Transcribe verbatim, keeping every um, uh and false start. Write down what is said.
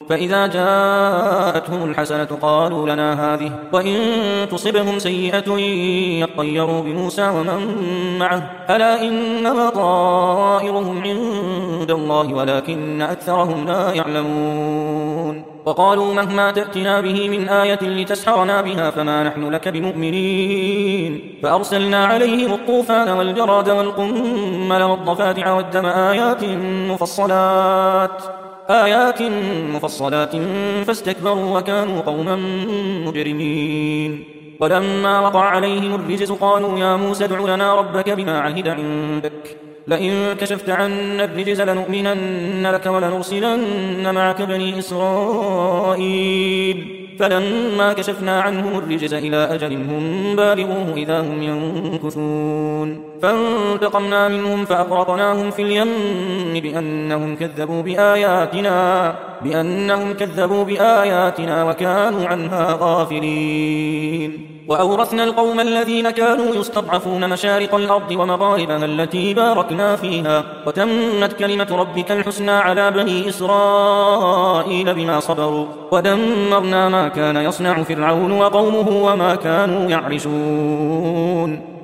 فإذا جاءتهم الحسنة قالوا لنا هذه، وإن تصبهم سيئة يطيروا بموسى ومن معه، ألا إنما طائرهم عند الله ولكن أكثرهم لا يعلمون. وقالوا مهما تأتنا به من آية لتسحرنا بها فما نحن لك بمؤمنين. فأرسلنا عليهم الطوفان والجراد والقمل والضفادع والدم آيات مفصلات آيات مفصلات فاستكبروا وكانوا قوما مجرمين. ولما وقع عليهم الرجز قالوا يا موسى ادع لنا ربك بما عهد عندك لئن كشفت عنا الرجز لنؤمنن لك ولنرسلن معك بني إسرائيل. فلما كشفنا عنهم الرجز إلى أجل هم بالغوه إذا هم ينكثون. فانتقمنا منهم فأغرقناهم في اليم بأنهم كذبوا بآياتنا بأنهم كذبوا بآياتنا وكانوا عنها غافلين. وأورثنا القوم الذين كانوا يستضعفون مشارق الأرض ومغاربها التي باركنا فيها، وتمت كلمة ربك الحسنى على بني إسرائيل بما صبروا، ودمرنا ما كان يصنع فرعون وقومه وما كانوا يعرشون.